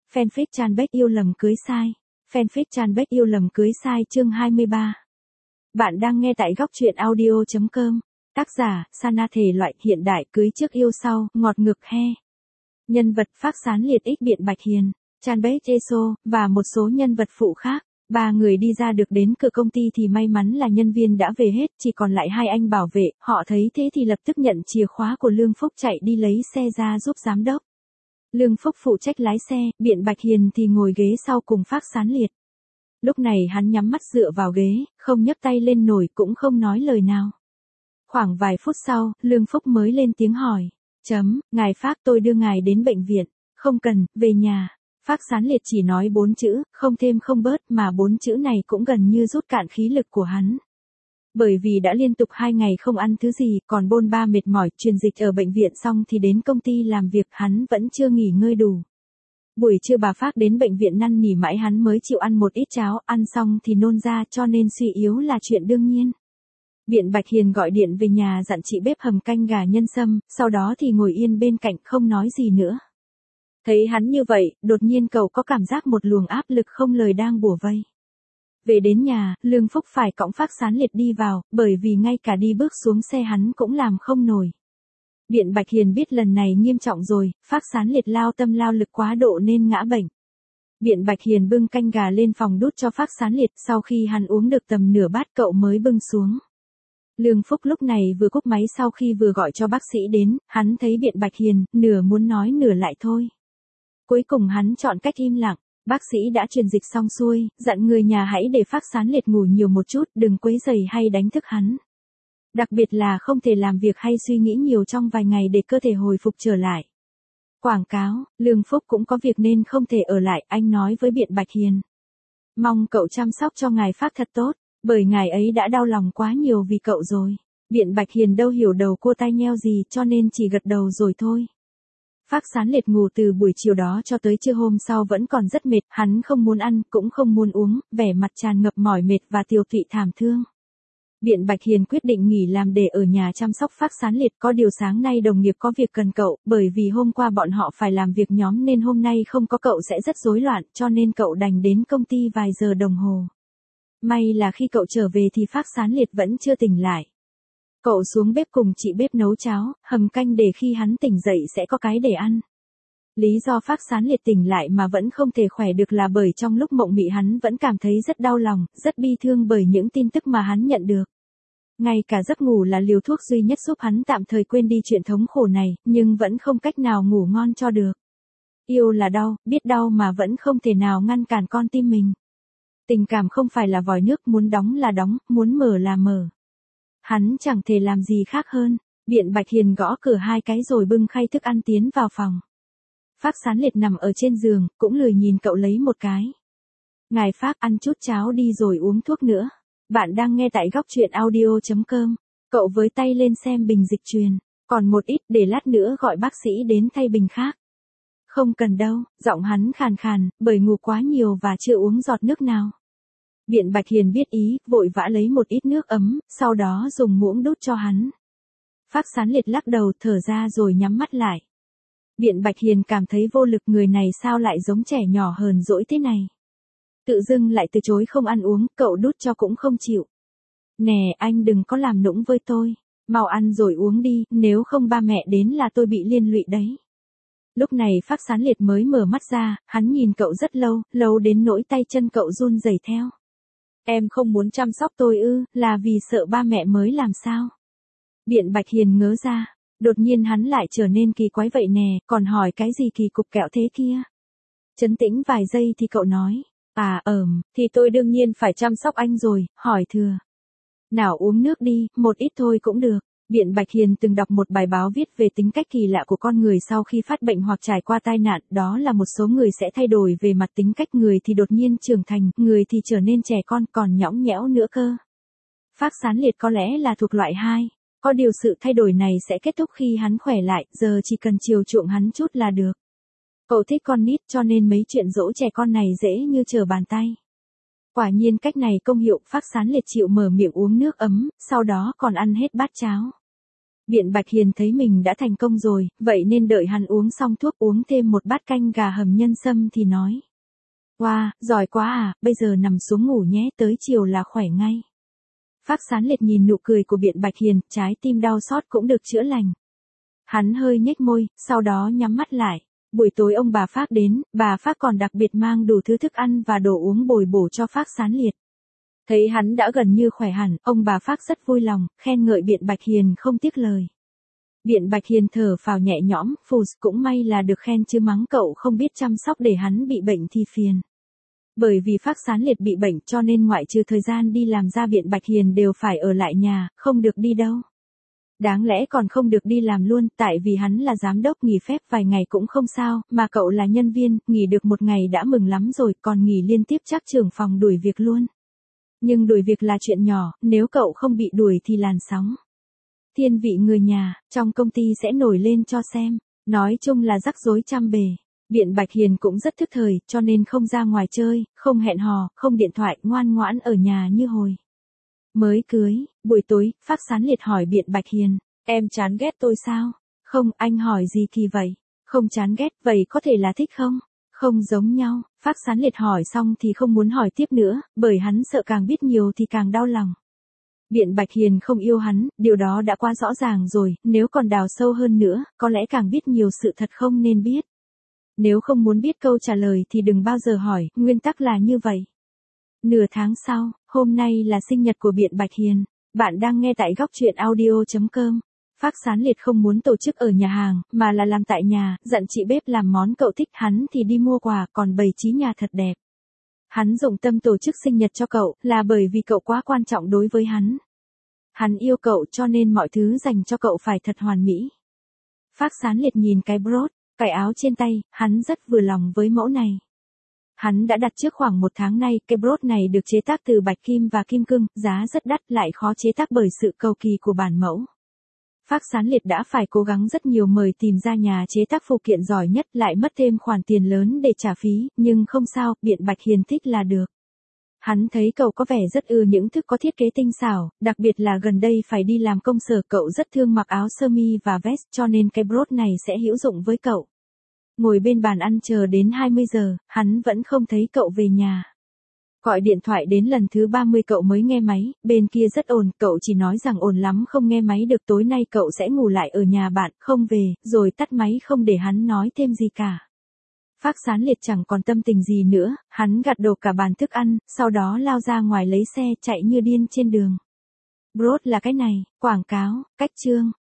Fanpage Chanbeck yêu lầm cưới sai. Fanpage Chanbeck yêu lầm cưới sai chương 23. Bạn đang nghe tại góc truyện audio.com. Tác giả, Sana thể loại hiện đại cưới trước yêu sau, ngọt ngực he. Nhân vật Phác Sán Liệt X Biện Bạch Hiền, Chanbeck Eso, và một số nhân vật phụ khác. Ba người đi ra được đến cửa công ty thì may mắn là nhân viên đã về hết, chỉ còn lại hai anh bảo vệ, họ thấy thế thì lập tức nhận chìa khóa của Lương Phúc chạy đi lấy xe ra giúp giám đốc. Lương Phúc phụ trách lái xe, Biện Bạch Hiền thì ngồi ghế sau cùng Phác Sán Liệt. Lúc này hắn nhắm mắt dựa vào ghế, không nhấc tay lên nổi cũng không nói lời nào. Khoảng vài phút sau, Lương Phúc mới lên tiếng hỏi. Ngài Phác, tôi đưa ngài đến bệnh viện. Không cần, về nhà. Phác Sán Liệt chỉ nói 4 chữ, không thêm không bớt, mà 4 chữ này cũng gần như rút cạn khí lực của hắn. Bởi vì đã liên tục 2 ngày không ăn thứ gì, còn bôn ba mệt mỏi, truyền dịch ở bệnh viện xong thì đến công ty làm việc, hắn vẫn chưa nghỉ ngơi đủ. Buổi trưa bà Phác đến bệnh viện năn nỉ mãi hắn mới chịu ăn một ít cháo, ăn xong thì nôn ra, cho nên suy yếu là chuyện đương nhiên. Biện Bạch Hiền gọi điện về nhà dặn chị bếp hầm canh gà nhân sâm, sau đó thì ngồi yên bên cạnh không nói gì nữa. Thấy hắn như vậy, đột nhiên cậu có cảm giác một luồng áp lực không lời đang bủa vây. Về đến nhà, Lương Phúc phải cõng Phác Sán Liệt đi vào, bởi vì ngay cả đi bước xuống xe hắn cũng làm không nổi. Biện Bạch Hiền biết lần này nghiêm trọng rồi, Phác Sán Liệt lao tâm lao lực quá độ nên ngã bệnh. Biện Bạch Hiền bưng canh gà lên phòng đút cho Phác Sán Liệt, sau khi hắn uống được tầm nửa bát cậu mới bưng xuống. Lương Phúc lúc này vừa cúp máy sau khi vừa gọi cho bác sĩ đến, hắn thấy Biện Bạch Hiền, nửa muốn nói nửa lại thôi. Cuối cùng hắn chọn cách im lặng, bác sĩ đã truyền dịch xong xuôi, dặn người nhà hãy để Phác Sán Liệt ngủ nhiều một chút, đừng quấy rầy hay đánh thức hắn. Đặc biệt là không thể làm việc hay suy nghĩ nhiều trong vài ngày để cơ thể hồi phục trở lại. Quảng cáo, Lương Phúc cũng có việc nên không thể ở lại, anh nói với Biện Bạch Hiền. Mong cậu chăm sóc cho ngài Phác thật tốt, bởi ngài ấy đã đau lòng quá nhiều vì cậu rồi. Biện Bạch Hiền đâu hiểu đầu cua tai nheo gì cho nên chỉ gật đầu rồi thôi. Phác Sán Liệt ngủ từ buổi chiều đó cho tới trưa hôm sau vẫn còn rất mệt, hắn không muốn ăn, cũng không muốn uống, vẻ mặt tràn ngập mỏi mệt và tiều tụy thảm thương. Biện Bạch Hiền quyết định nghỉ làm để ở nhà chăm sóc Phác Sán Liệt, có điều sáng nay đồng nghiệp có việc cần cậu, bởi vì hôm qua bọn họ phải làm việc nhóm nên hôm nay không có cậu sẽ rất rối loạn, cho nên cậu đành đến công ty vài giờ đồng hồ. May là khi cậu trở về thì Phác Sán Liệt vẫn chưa tỉnh lại. Cậu xuống bếp cùng chị bếp nấu cháo, hầm canh để khi hắn tỉnh dậy sẽ có cái để ăn. Lý do Phác Sán Liệt tỉnh lại mà vẫn không thể khỏe được là bởi trong lúc mộng mị hắn vẫn cảm thấy rất đau lòng, rất bi thương bởi những tin tức mà hắn nhận được. Ngay cả giấc ngủ là liều thuốc duy nhất giúp hắn tạm thời quên đi chuyện thống khổ này, nhưng vẫn không cách nào ngủ ngon cho được. Yêu là đau, biết đau mà vẫn không thể nào ngăn cản con tim mình. Tình cảm không phải là vòi nước, muốn đóng là đóng, muốn mở là mở. Hắn chẳng thể làm gì khác hơn. Biện Bạch Hiền gõ cửa 2 cái rồi bưng khay thức ăn tiến vào phòng. Phác Sán Liệt nằm ở trên giường, cũng lười nhìn cậu lấy một cái. Ngài Phác, ăn chút cháo đi rồi uống thuốc nữa. Bạn đang nghe tại góc truyện audio.com. Cậu với tay lên xem bình dịch truyền. Còn một ít, để lát nữa gọi bác sĩ đến thay bình khác. Không cần đâu, giọng hắn khàn khàn, bởi ngủ quá nhiều và chưa uống giọt nước nào. Biện Bạch Hiền biết ý, vội vã lấy một ít nước ấm, sau đó dùng muỗng đút cho hắn. Phác Sán Liệt lắc đầu thở ra rồi nhắm mắt lại. Biện Bạch Hiền cảm thấy vô lực, người này sao lại giống trẻ nhỏ hờn dỗi thế này. Tự dưng lại từ chối không ăn uống, cậu đút cho cũng không chịu. Nè anh đừng có làm nũng với tôi, mau ăn rồi uống đi, nếu không ba mẹ đến là tôi bị liên lụy đấy. Lúc này Phác Sán Liệt mới mở mắt ra, hắn nhìn cậu rất lâu, lâu đến nỗi tay chân cậu run rẩy theo. Em không muốn chăm sóc tôi ư, là vì sợ ba mẹ mới làm sao? Biện Bạch Hiền ngớ ra, đột nhiên hắn lại trở nên kỳ quái vậy nè, còn hỏi cái gì kỳ cục kẹo thế kia. Trấn tĩnh vài giây thì cậu nói, thì tôi đương nhiên phải chăm sóc anh rồi, hỏi thừa. Nào uống nước đi, một ít thôi cũng được. Biện Bạch Hiền từng đọc một bài báo viết về tính cách kỳ lạ của con người sau khi phát bệnh hoặc trải qua tai nạn, đó là một số người sẽ thay đổi về mặt tính cách, người thì đột nhiên trưởng thành, người thì trở nên trẻ con, còn nhõng nhẽo nữa cơ. Phác Sán Liệt có lẽ là thuộc loại 2, có điều sự thay đổi này sẽ kết thúc khi hắn khỏe lại, giờ chỉ cần chiều chuộng hắn chút là được. Cậu thích con nít cho nên mấy chuyện dỗ trẻ con này dễ như trở bàn tay. Quả nhiên cách này công hiệu, Phác Sán Liệt chịu mở miệng uống nước ấm, sau đó còn ăn hết bát cháo. Biện Bạch Hiền thấy mình đã thành công rồi, vậy nên đợi hắn uống xong thuốc uống thêm một bát canh gà hầm nhân sâm thì nói. Wow, giỏi quá à, bây giờ nằm xuống ngủ nhé, tới chiều là khỏe ngay. Phác Sán Liệt nhìn nụ cười của Biện Bạch Hiền, trái tim đau xót cũng được chữa lành. Hắn hơi nhếch môi, sau đó nhắm mắt lại. Buổi tối ông bà Phác đến, bà Phác còn đặc biệt mang đủ thứ thức ăn và đồ uống bồi bổ cho Phác Sán Liệt. Thấy hắn đã gần như khỏe hẳn, ông bà Phác rất vui lòng, khen ngợi Biện Bạch Hiền không tiếc lời. Biện Bạch Hiền thở phào nhẹ nhõm, phù cũng may là được khen chứ mắng cậu không biết chăm sóc để hắn bị bệnh thì phiền. Bởi vì Phác Sán Liệt bị bệnh cho nên ngoại trừ thời gian đi làm ra Biện Bạch Hiền đều phải ở lại nhà, không được đi đâu. Đáng lẽ còn không được đi làm luôn, tại vì hắn là giám đốc nghỉ phép vài ngày cũng không sao, mà cậu là nhân viên, nghỉ được một ngày đã mừng lắm rồi, còn nghỉ liên tiếp chắc trưởng phòng đuổi việc luôn. Nhưng đuổi việc là chuyện nhỏ, nếu cậu không bị đuổi thì làn sóng thiên vị người nhà, trong công ty sẽ nổi lên cho xem. Nói chung là rắc rối trăm bề. Biện Bạch Hiền cũng rất thức thời, cho nên không ra ngoài chơi, không hẹn hò, không điện thoại, ngoan ngoãn ở nhà như hồi mới cưới. Buổi tối, Phác Sán Liệt hỏi Biện Bạch Hiền, em chán ghét tôi sao? Không, anh hỏi gì kỳ vậy? Không chán ghét, vậy có thể là thích không? Không giống nhau. Phác Sán Liệt hỏi xong thì không muốn hỏi tiếp nữa, bởi hắn sợ càng biết nhiều thì càng đau lòng. Biện Bạch Hiền không yêu hắn, điều đó đã quá rõ ràng rồi, nếu còn đào sâu hơn nữa, có lẽ càng biết nhiều sự thật không nên biết. Nếu không muốn biết câu trả lời thì đừng bao giờ hỏi, nguyên tắc là như vậy. Nửa tháng sau, hôm nay là sinh nhật của Biện Bạch Hiền. Bạn đang nghe tại góc truyện audio.com. Phác Sán Liệt không muốn tổ chức ở nhà hàng, mà là làm tại nhà, dặn chị bếp làm món cậu thích, hắn thì đi mua quà, còn bày trí nhà thật đẹp. Hắn dụng tâm tổ chức sinh nhật cho cậu, là bởi vì cậu quá quan trọng đối với hắn. Hắn yêu cậu cho nên mọi thứ dành cho cậu phải thật hoàn mỹ. Phác Sán Liệt nhìn cái brooch, cái áo trên tay, hắn rất vừa lòng với mẫu này. Hắn đã đặt trước khoảng 1 tháng nay, cái brooch này được chế tác từ bạch kim và kim cương, giá rất đắt lại khó chế tác bởi sự cầu kỳ của bản mẫu. Phác Sán Liệt đã phải cố gắng rất nhiều mời tìm ra nhà chế tác phụ kiện giỏi nhất, lại mất thêm khoản tiền lớn để trả phí, nhưng không sao, Biện Bạch Hiền thích là được. Hắn thấy cậu có vẻ rất ưa những thức có thiết kế tinh xảo, đặc biệt là gần đây phải đi làm công sở, cậu rất thương mặc áo sơ mi và vest, cho nên cái brooch này sẽ hữu dụng với cậu. Ngồi bên bàn ăn chờ đến 20 giờ, hắn vẫn không thấy cậu về nhà. Gọi điện thoại đến lần thứ 30 cậu mới nghe máy, bên kia rất ồn, cậu chỉ nói rằng ồn lắm không nghe máy được, tối nay cậu sẽ ngủ lại ở nhà bạn, không về, rồi tắt máy không để hắn nói thêm gì cả. Phác Sán Liệt chẳng còn tâm tình gì nữa, hắn gặt đổ cả bàn thức ăn, sau đó lao ra ngoài lấy xe chạy như điên trên đường. Brooch là cái này, quảng cáo, cách chương.